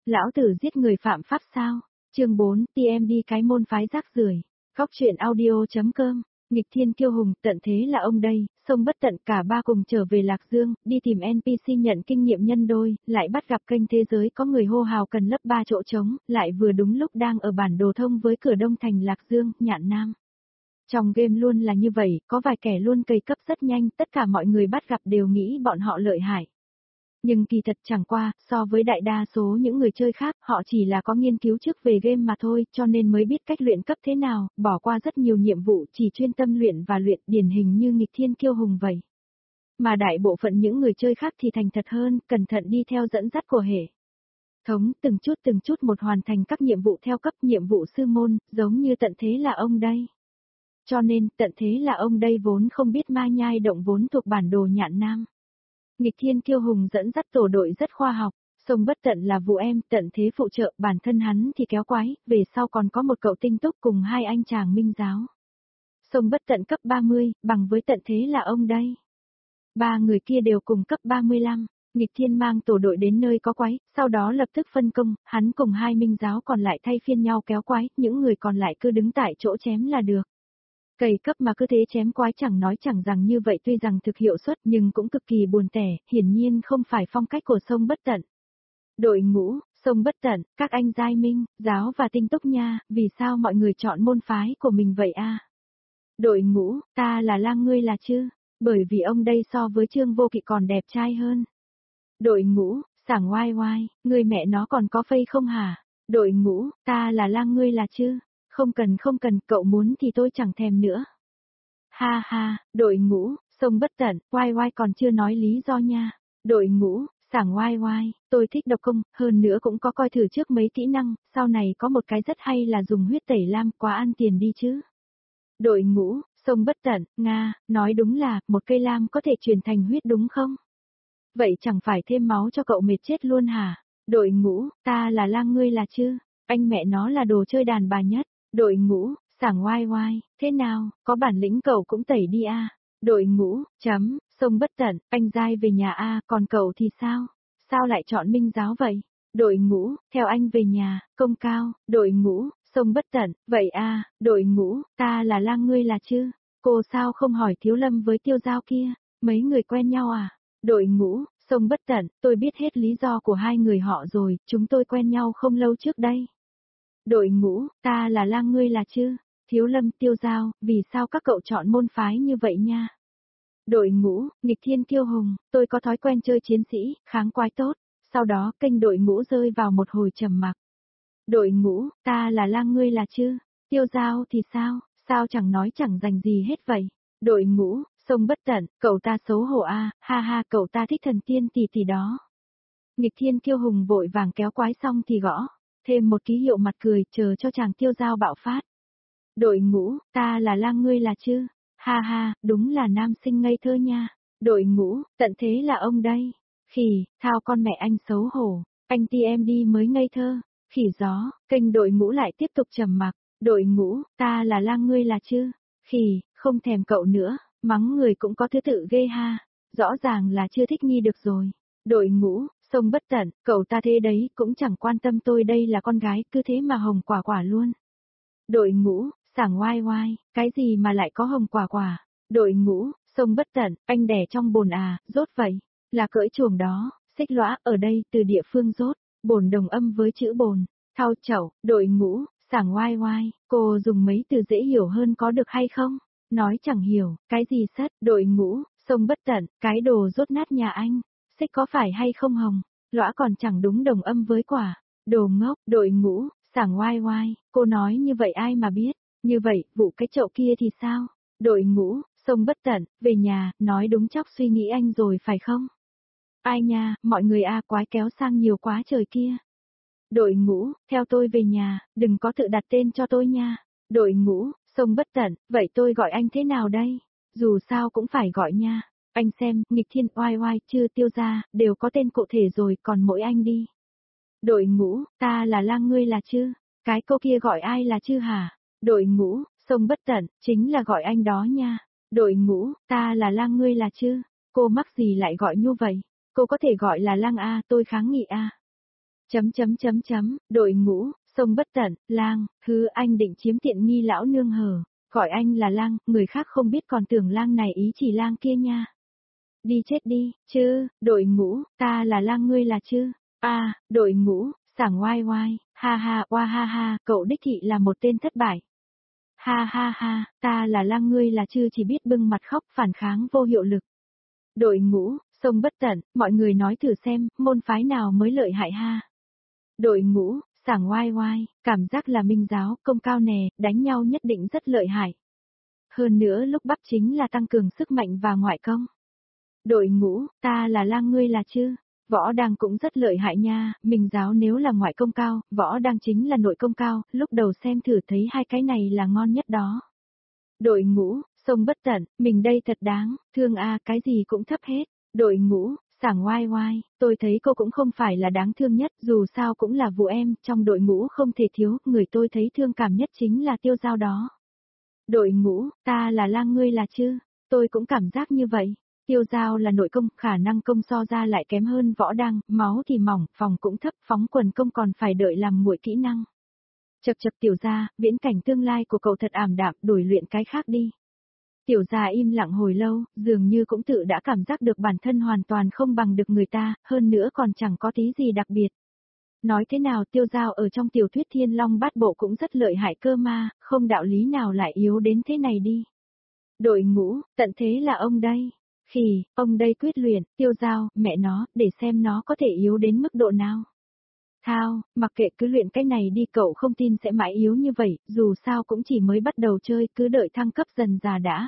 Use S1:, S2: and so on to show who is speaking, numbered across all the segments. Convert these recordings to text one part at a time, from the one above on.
S1: Lão tử giết người phạm pháp sao? Chương 4, TM đi cái môn phái rác rưởi. Góc truyện audio.com. Nghịch thiên kiêu hùng, tận thế là ông đây, sông bất tận, cả ba cùng trở về Lạc Dương, đi tìm NPC nhận kinh nghiệm nhân đôi, lại bắt gặp kênh thế giới có người hô hào cần lấp 3 chỗ trống, lại vừa đúng lúc đang ở bản đồ thông với cửa đông thành Lạc Dương, Nhạn Nam. Trong game luôn là như vậy, có vài kẻ luôn cày cấp rất nhanh, tất cả mọi người bắt gặp đều nghĩ bọn họ lợi hại. Nhưng kỳ thật chẳng qua, so với đại đa số những người chơi khác, họ chỉ là có nghiên cứu trước về game mà thôi, cho nên mới biết cách luyện cấp thế nào, bỏ qua rất nhiều nhiệm vụ, chỉ chuyên tâm luyện và luyện, điển hình như nghịch thiên kiêu hùng vậy. Mà đại bộ phận những người chơi khác thì thành thật hơn, cẩn thận đi theo dẫn dắt của hệ thống, từng chút một hoàn thành các nhiệm vụ theo cấp nhiệm vụ sư môn, giống như tận thế là ông đây. Cho nên, tận thế là ông đây vốn không biết ma nhai động vốn thuộc bản đồ Nhạn Nam. Nghịch thiên kiêu hùng dẫn dắt tổ đội rất khoa học, sông bất tận là vụ em, tận thế phụ trợ, bản thân hắn thì kéo quái, về sau còn có một cậu tinh túc cùng hai anh chàng minh giáo. Sông bất tận cấp 30, bằng với tận thế là ông đây. Ba người kia đều cùng cấp 35, nghịch thiên mang tổ đội đến nơi có quái, sau đó lập tức phân công, hắn cùng hai minh giáo còn lại thay phiên nhau kéo quái, những người còn lại cứ đứng tại chỗ chém là được. Cày cấp mà cứ thế chém quái chẳng nói chẳng rằng như vậy tuy rằng thực hiệu suất nhưng cũng cực kỳ buồn tẻ, hiển nhiên không phải phong cách của sông bất tận. Đội ngũ, sông bất tận, các anh giai minh, giáo và tinh túc nha, vì sao mọi người chọn môn phái của mình vậy a? Đội ngũ, ta là lang ngươi là chứ, bởi vì ông đây so với Trương Vô Kỵ còn đẹp trai hơn. Đội ngũ, sảng oai oai, người mẹ nó còn có phây không hả? Đội ngũ, ta là lang ngươi là chứ. Không cần, cậu muốn thì tôi chẳng thèm nữa. Ha ha, đội ngũ, sông bất tận, oai oai còn chưa nói lý do nha. Đội ngũ, sảng oai oai, tôi thích độc công, hơn nữa cũng có coi thử trước mấy kỹ năng, sau này có một cái rất hay là dùng huyết tẩy lam, quá ăn tiền đi chứ. Đội ngũ, sông bất tận, Nga, nói đúng là, một cây lam có thể chuyển thành huyết đúng không? Vậy chẳng phải thêm máu cho cậu mệt chết luôn hả? Đội ngũ, ta là lang ngươi là chứ, anh mẹ nó là đồ chơi đàn bà nhất. Đội ngũ, sảng oai oai, thế nào, có bản lĩnh cậu cũng tẩy đi a. Đội ngũ, sông bất tận, anh giai về nhà a, còn cậu thì sao? Sao lại chọn minh giáo vậy? Đội ngũ, theo anh về nhà, công cao, đội ngũ, sông bất tận, vậy a, đội ngũ, ta là lang ngươi là chứ? Cô sao không hỏi Thiếu Lâm với Tiêu Giao kia, mấy người quen nhau à? Đội ngũ, sông bất tận, tôi biết hết lý do của hai người họ rồi, chúng tôi quen nhau không lâu trước đây. Đội ngũ, ta là lang ngươi là chứ? Thiếu Lâm, Tiêu Giao, vì sao các cậu chọn môn phái như vậy nha? Đội ngũ, nghịch thiên kiêu hùng, tôi có thói quen chơi chiến sĩ, kháng quái tốt, sau đó kênh đội ngũ rơi vào một hồi trầm mặc. Đội ngũ, ta là lang ngươi là chứ? Tiêu Giao thì sao, sao chẳng nói chẳng dành gì hết vậy? Đội ngũ, sông bất tận, cậu ta xấu hổ a, ha ha, cậu ta thích thần tiên tỷ đó. Nghịch thiên kiêu hùng vội vàng kéo quái xong thì gõ thêm một ký hiệu mặt cười, chờ cho chàng Tiêu Giao bạo phát. Đội ngũ, ta là lang ngươi là chứ? Ha ha, đúng là nam sinh ngây thơ nha. Đội ngũ, tận thế là ông đây. Khỉ, thao con mẹ anh xấu hổ, anh TMD mới ngây thơ. Khỉ gió, kênh đội ngũ lại tiếp tục trầm mặc. Đội ngũ, ta là lang ngươi là chứ? Khỉ, không thèm cậu nữa, mắng người cũng có thứ tự ghê ha. Rõ ràng là chưa thích nghi được rồi. Đội ngũ, sông bất tận, cậu ta thế đấy, cũng chẳng quan tâm tôi đây là con gái, cứ thế mà hồng quả quả luôn. Đội ngũ, sảng oai oai, cái gì mà lại có hồng quả quả? Đội ngũ, sông bất tận, anh đẻ trong bồn à, rốt vậy, là cỡi chuồng đó, xích lõa, ở đây, từ địa phương rốt, bồn đồng âm với chữ bồn, thao chậu, đội ngũ, sảng oai oai, cô dùng mấy từ dễ hiểu hơn có được hay không? Nói chẳng hiểu, cái gì sất, đội ngũ, sông bất tận, cái đồ rốt nát nhà anh. Xích có phải hay không hồng, lõa còn chẳng đúng đồng âm với quả, đồ ngốc, đội ngũ, sảng oai oai, cô nói như vậy ai mà biết, như vậy, vụ cái chậu kia thì sao? Đội ngũ, sông bất tận, về nhà, nói đúng chóc suy nghĩ anh rồi phải không? Ai nha, mọi người quái kéo sang nhiều quá trời kia. Đội ngũ, theo tôi về nhà, đừng có tự đặt tên cho tôi nha. Đội ngũ, sông bất tận, vậy tôi gọi anh thế nào đây? Dù sao cũng phải gọi nha. Anh xem, nghịch thiên oai oai chưa Tiêu ra, đều có tên cụ thể rồi, còn mỗi anh đi. Đội ngũ, ta là lang ngươi là chứ? Cái cô kia gọi ai là chứ hả? Đội ngũ, sông bất tận, chính là gọi anh đó nha. Đội ngũ, ta là lang ngươi là chứ? Cô mắc gì lại gọi như vậy? Cô có thể gọi là lang a, tôi kháng nghị a. Đội ngũ, sông bất tận, lang, hứ anh định chiếm tiện nghi lão nương hờ. Gọi anh là lang, người khác không biết còn tưởng lang này ý chỉ lang kia nha. Đi chết đi, chứ, đội ngũ, ta là lang ngươi là chứ. Đội ngũ, sảng oai oai, ha ha, oa ha ha, cậu đích thị là một tên thất bại. Ha ha ha, ta là lang ngươi là chứ chỉ biết bưng mặt khóc phản kháng vô hiệu lực. Đội ngũ, sông bất tận, mọi người nói thử xem, môn phái nào mới lợi hại ha. Đội ngũ, sảng oai oai, cảm giác là minh giáo, công cao nè, đánh nhau nhất định rất lợi hại. Hơn nữa lúc bắp chính là tăng cường sức mạnh và ngoại công. Đội ngũ, ta là lang ngươi là chứ. Võ đang cũng rất lợi hại nha, minh giáo nếu là ngoại công cao, võ đang chính là nội công cao, lúc đầu xem thử thấy hai cái này là ngon nhất đó. Đội ngũ, sông bất tận, mình đây thật đáng, thương cái gì cũng thấp hết. Đội ngũ, sảng oai oai, tôi thấy cô cũng không phải là đáng thương nhất, dù sao cũng là vụ em, trong đội ngũ không thể thiếu, người tôi thấy thương cảm nhất chính là Tiêu Giao đó. Đội ngũ, ta là lang ngươi là chứ, tôi cũng cảm giác như vậy. Tiêu Giao là nội công, khả năng công so ra lại kém hơn võ đăng, máu thì mỏng, phòng cũng thấp, phóng quần công còn phải đợi làm nguội kỹ năng. Chập Tiểu gia, viễn cảnh tương lai của cậu thật ảm đạm, đổi luyện cái khác đi. Tiểu gia im lặng hồi lâu, dường như cũng tự đã cảm giác được bản thân hoàn toàn không bằng được người ta, hơn nữa còn chẳng có tí gì đặc biệt. Nói thế nào Tiêu Giao ở trong tiểu thuyết Thiên Long Bát Bộ cũng rất lợi hại cơ mà, không đạo lý nào lại yếu đến thế này đi. Đội ngũ, tận thế là ông đây. Ông đây quyết luyện, Tiêu Giao, mẹ nó, để xem nó có thể yếu đến mức độ nào. Thao, mặc kệ cứ luyện cái này đi, cậu không tin sẽ mãi yếu như vậy, dù sao cũng chỉ mới bắt đầu chơi, cứ đợi thăng cấp dần già đã.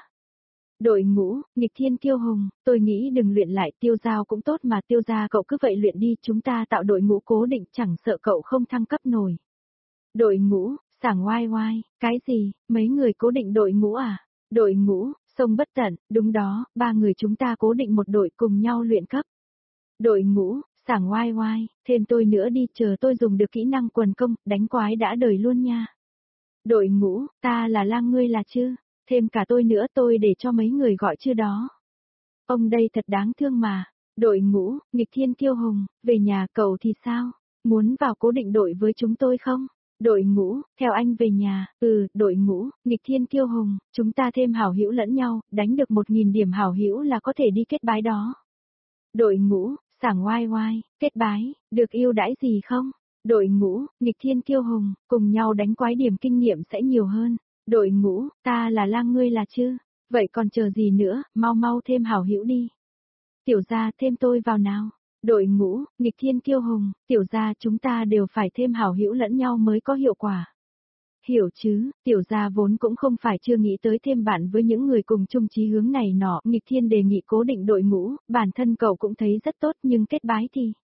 S1: Đội ngũ, nghịch thiên kiêu hùng, tôi nghĩ đừng luyện lại, Tiêu Giao cũng tốt mà, Tiêu gia cậu cứ vậy luyện đi, chúng ta tạo đội ngũ cố định, chẳng sợ cậu không thăng cấp nổi. Đội ngũ, sảng oai oai, cái gì, mấy người cố định đội ngũ à? Đội ngũ, sông bất tận, đúng đó, 3 người chúng ta cố định một đội cùng nhau luyện cấp. Đội ngũ, sảng oai oai, thêm tôi nữa đi, chờ tôi dùng được kỹ năng quần công, đánh quái đã đời luôn nha. Đội ngũ, ta là lang ngươi là chứ, thêm cả tôi nữa, tôi để cho mấy người gọi chưa đó. Ông đây thật đáng thương mà. Đội ngũ, nghịch thiên kiêu hùng, về nhà cậu thì sao? Muốn vào cố định đội với chúng tôi không? Đội ngũ, theo anh về nhà, đội ngũ, nghịch thiên kiêu hùng, chúng ta thêm hảo hữu lẫn nhau, đánh được 1000 điểm hảo hữu là có thể đi kết bái đó. Đội ngũ, sảng oai oai, kết bái, được yêu đãi gì không? Đội ngũ, nghịch thiên kiêu hùng, cùng nhau đánh quái điểm kinh nghiệm sẽ nhiều hơn. Đội ngũ, ta là lang ngươi là chứ? Vậy còn chờ gì nữa, mau mau thêm hảo hữu đi. Tiểu gia thêm tôi vào nào. Đội ngũ, nghịch thiên kiêu hùng, tiểu gia chúng ta đều phải thêm hảo hữu lẫn nhau mới có hiệu quả. Hiểu chứ, tiểu gia vốn cũng không phải chưa nghĩ tới thêm bạn với những người cùng chung chí hướng này nọ, nghịch thiên đề nghị cố định đội ngũ, bản thân cậu cũng thấy rất tốt nhưng kết bái thì.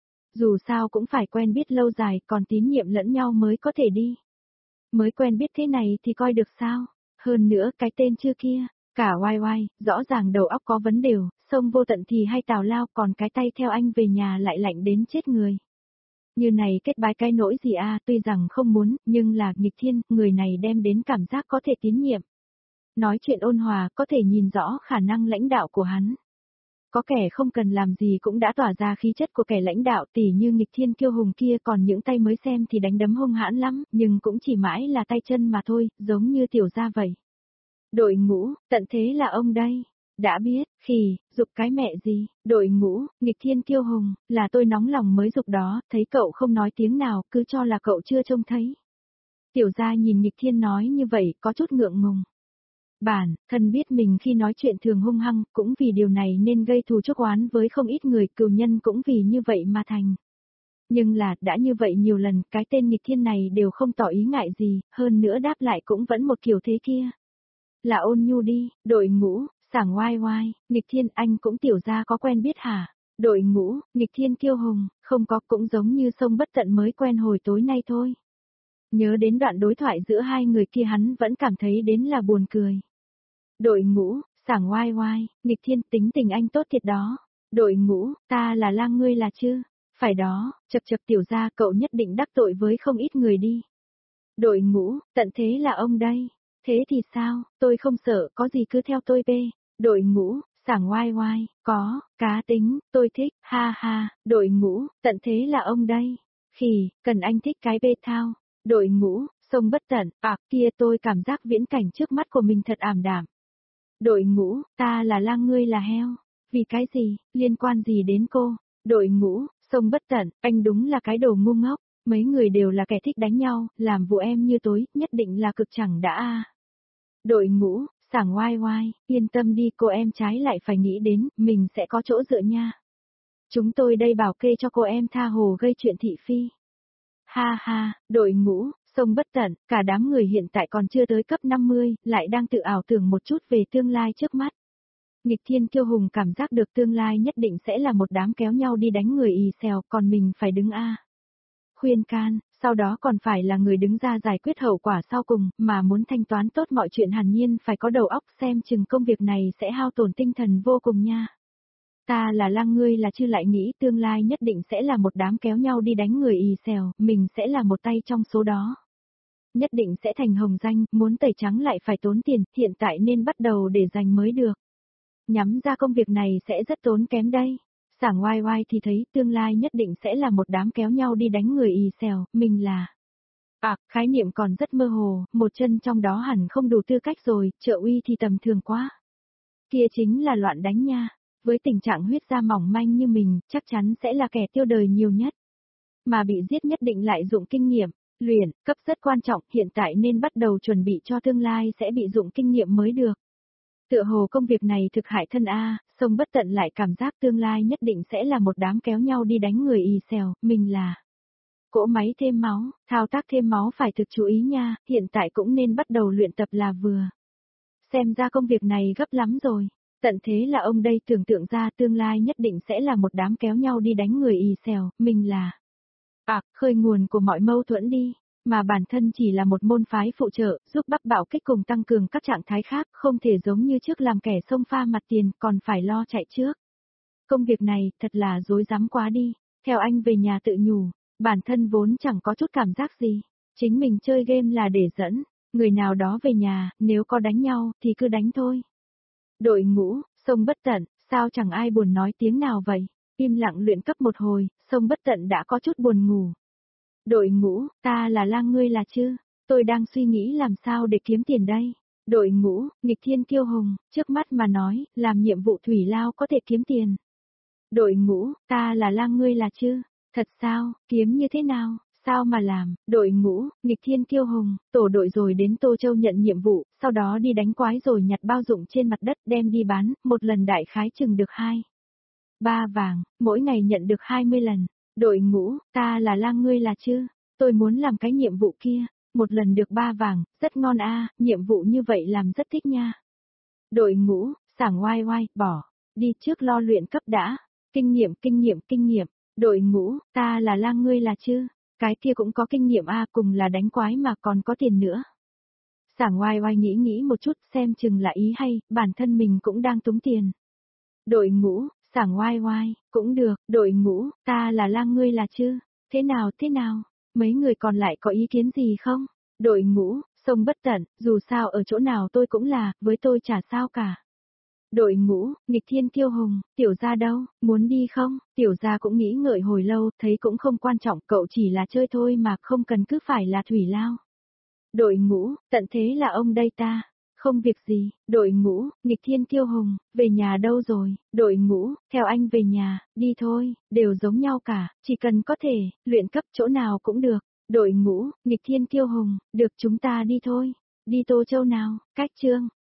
S1: Dù sao cũng phải quen biết lâu dài, còn tín nhiệm lẫn nhau mới có thể đi. Mới quen biết thế này thì coi được sao, hơn nữa cái tên chưa kia. Cả oai oai, rõ ràng đầu óc có vấn đề, sông vô tận thì hay tào lao, còn cái tay theo anh về nhà lại lạnh đến chết người. Như này kết bái cái nỗi gì tuy rằng không muốn, nhưng là nghịch thiên, người này đem đến cảm giác có thể tín nhiệm. Nói chuyện ôn hòa, có thể nhìn rõ khả năng lãnh đạo của hắn. Có kẻ không cần làm gì cũng đã tỏa ra khí chất của kẻ lãnh đạo, tỉ như nghịch thiên kiêu hùng kia, còn những tay mới xem thì đánh đấm hung hãn lắm, nhưng cũng chỉ mãi là tay chân mà thôi, giống như tiểu gia vậy. Đội ngũ, tận thế là ông đây. Đã biết, dục cái mẹ gì, đội ngũ, nghịch thiên kiêu hùng, là tôi nóng lòng mới dục đó, thấy cậu không nói tiếng nào, cứ cho là cậu chưa trông thấy. Tiểu gia nhìn nghịch thiên nói như vậy, có chút ngượng ngùng. Bản thân biết mình khi nói chuyện thường hung hăng, cũng vì điều này nên gây thù chuốc oán với không ít người, cừu nhân cũng vì như vậy mà thành. Nhưng là, đã như vậy nhiều lần, cái tên nghịch thiên này đều không tỏ ý ngại gì, hơn nữa đáp lại cũng vẫn một kiểu thế kia. Là ôn nhu đi, đội ngũ, sảng oai oai, nghịch thiên anh cũng tiểu gia có quen biết hả? Đội ngũ, nghịch thiên kiêu hùng, không có, cũng giống như sông bất tận mới quen hồi tối nay thôi. Nhớ đến đoạn đối thoại giữa hai người kia hắn vẫn cảm thấy đến là buồn cười. Đội ngũ, sảng oai oai, nghịch thiên tính tình anh tốt thiệt đó. Đội ngũ, ta là lang ngươi là chứ? Phải đó, chập tiểu gia cậu nhất định đắc tội với không ít người đi. Đội ngũ, tận thế là ông đây. Thế thì sao, tôi không sợ, có gì cứ theo tôi về. Đội ngũ, sảng oai oai, có, cá tính, tôi thích, ha ha, đội ngũ, tận thế là ông đây. Khỉ, cần anh thích cái bê thao. Đội ngũ, sông bất tận, kia tôi cảm giác viễn cảnh trước mắt của mình thật ảm đạm. Đội ngũ, ta là lang ngươi là heo. Vì cái gì, liên quan gì đến cô? Đội ngũ, sông bất tận, anh đúng là cái đồ ngu ngốc. Mấy người đều là kẻ thích đánh nhau, làm vụ em như tối, nhất định là cực chẳng đã a. Đội ngũ, sảng oai oai, yên tâm đi cô em trái lại phải nghĩ đến, mình sẽ có chỗ dựa nha. Chúng tôi đây bảo kê cho cô em tha hồ gây chuyện thị phi. Ha ha, đội ngũ, sông bất tận, cả đám người hiện tại còn chưa tới cấp 50, lại đang tự ảo tưởng một chút về tương lai trước mắt. Nghịch Thiên Kiêu Hùng cảm giác được tương lai nhất định sẽ là một đám kéo nhau đi đánh người ì xèo, còn mình phải đứng khuyên can, sau đó còn phải là người đứng ra giải quyết hậu quả sau cùng, mà muốn thanh toán tốt mọi chuyện hẳn nhiên phải có đầu óc, xem chừng công việc này sẽ hao tổn tinh thần vô cùng nha. Ta là lang ngươi là chứ lại nghĩ tương lai nhất định sẽ là một đám kéo nhau đi đánh người ì xèo, mình sẽ là một tay trong số đó. Nhất định sẽ thành hồng danh, muốn tẩy trắng lại phải tốn tiền, hiện tại nên bắt đầu để dành mới được. Nhắm ra công việc này sẽ rất tốn kém đây. Sảng oai oai thì thấy tương lai nhất định sẽ là một đám kéo nhau đi đánh người ì xèo, mình là. Khái niệm còn rất mơ hồ, một chân trong đó hẳn không đủ tư cách rồi, trợ uy thì tầm thường quá. Kia chính là loạn đánh nha. Với tình trạng huyết da mỏng manh như mình, chắc chắn sẽ là kẻ tiêu đời nhiều nhất. Mà bị giết nhất định lại dụng kinh nghiệm, luyện, cấp rất quan trọng, hiện tại nên bắt đầu chuẩn bị cho tương lai sẽ bị dụng kinh nghiệm mới được. Tựa hồ công việc này thực hại thân sông bất tận lại cảm giác tương lai nhất định sẽ là một đám kéo nhau đi đánh người ì xèo, mình là. Cỗ máy thêm máu, thao tác thêm máu phải thực chú ý nha, hiện tại cũng nên bắt đầu luyện tập là vừa. Xem ra công việc này gấp lắm rồi. Tận thế là ông đây tưởng tượng ra tương lai nhất định sẽ là một đám kéo nhau đi đánh người ì xèo, mình là. Khơi nguồn của mọi mâu thuẫn đi, mà bản thân chỉ là một môn phái phụ trợ, giúp bác bảo kích cùng tăng cường các trạng thái khác, không thể giống như trước làm kẻ xông pha mặt tiền, còn phải lo chạy trước. Công việc này, thật là dối rắm quá đi, theo anh về nhà tự nhủ, bản thân vốn chẳng có chút cảm giác gì, chính mình chơi game là để dẫn, người nào đó về nhà, nếu có đánh nhau, thì cứ đánh thôi. Đội ngũ, sông bất tận, sao chẳng ai buồn nói tiếng nào vậy? Im lặng luyện cấp một hồi, sông bất tận đã có chút buồn ngủ. Đội ngũ, ta là lang ngươi là chứ? Tôi đang suy nghĩ làm sao để kiếm tiền đây. Đội ngũ, nghịch thiên kiêu hùng, trước mắt mà nói, làm nhiệm vụ thủy lao có thể kiếm tiền. Đội ngũ, ta là lang ngươi là chứ? Thật sao, kiếm như thế nào? Sao mà làm? Đội ngũ, nghịch thiên kiêu hùng, tổ đội rồi đến Tô Châu nhận nhiệm vụ, sau đó đi đánh quái rồi nhặt bao dụng trên mặt đất đem đi bán, một lần đại khái chừng được 3 vàng, mỗi ngày nhận được 20 lần. Đội ngũ, ta là lang ngươi là chứ? Tôi muốn làm cái nhiệm vụ kia, một lần được 3 vàng, rất ngon nhiệm vụ như vậy làm rất thích nha. Đội ngũ, sảng oai oai, bỏ, đi trước lo luyện cấp đã. Kinh nghiệm. Đội ngũ, ta là lang ngươi là chứ? Cái kia cũng có kinh nghiệm cùng là đánh quái mà còn có tiền nữa. Sảng oai oai nghĩ một chút xem chừng là ý hay, bản thân mình cũng đang túng tiền. Đội ngũ, sảng oai oai, cũng được, đội ngũ, ta là lang ngươi là chứ? Thế nào? Mấy người còn lại có ý kiến gì không? Đội ngũ, sông bất tận, dù sao ở chỗ nào tôi cũng là, với tôi chả sao cả. Đội ngũ, nghịch thiên kiêu hùng, tiểu gia đâu, muốn đi không? Tiểu gia cũng nghĩ ngợi hồi lâu, thấy cũng không quan trọng, cậu chỉ là chơi thôi mà không cần cứ phải là thủy lao. Đội ngũ, tận thế là ông đây ta. Không việc gì, đội ngũ, nghịch thiên kiêu hùng, về nhà đâu rồi? Đội ngũ, theo anh về nhà, đi thôi, đều giống nhau cả, chỉ cần có thể, luyện cấp chỗ nào cũng được. Đội ngũ, nghịch thiên kiêu hùng, được chúng ta đi thôi. Đi Tô Châu nào, cách chương.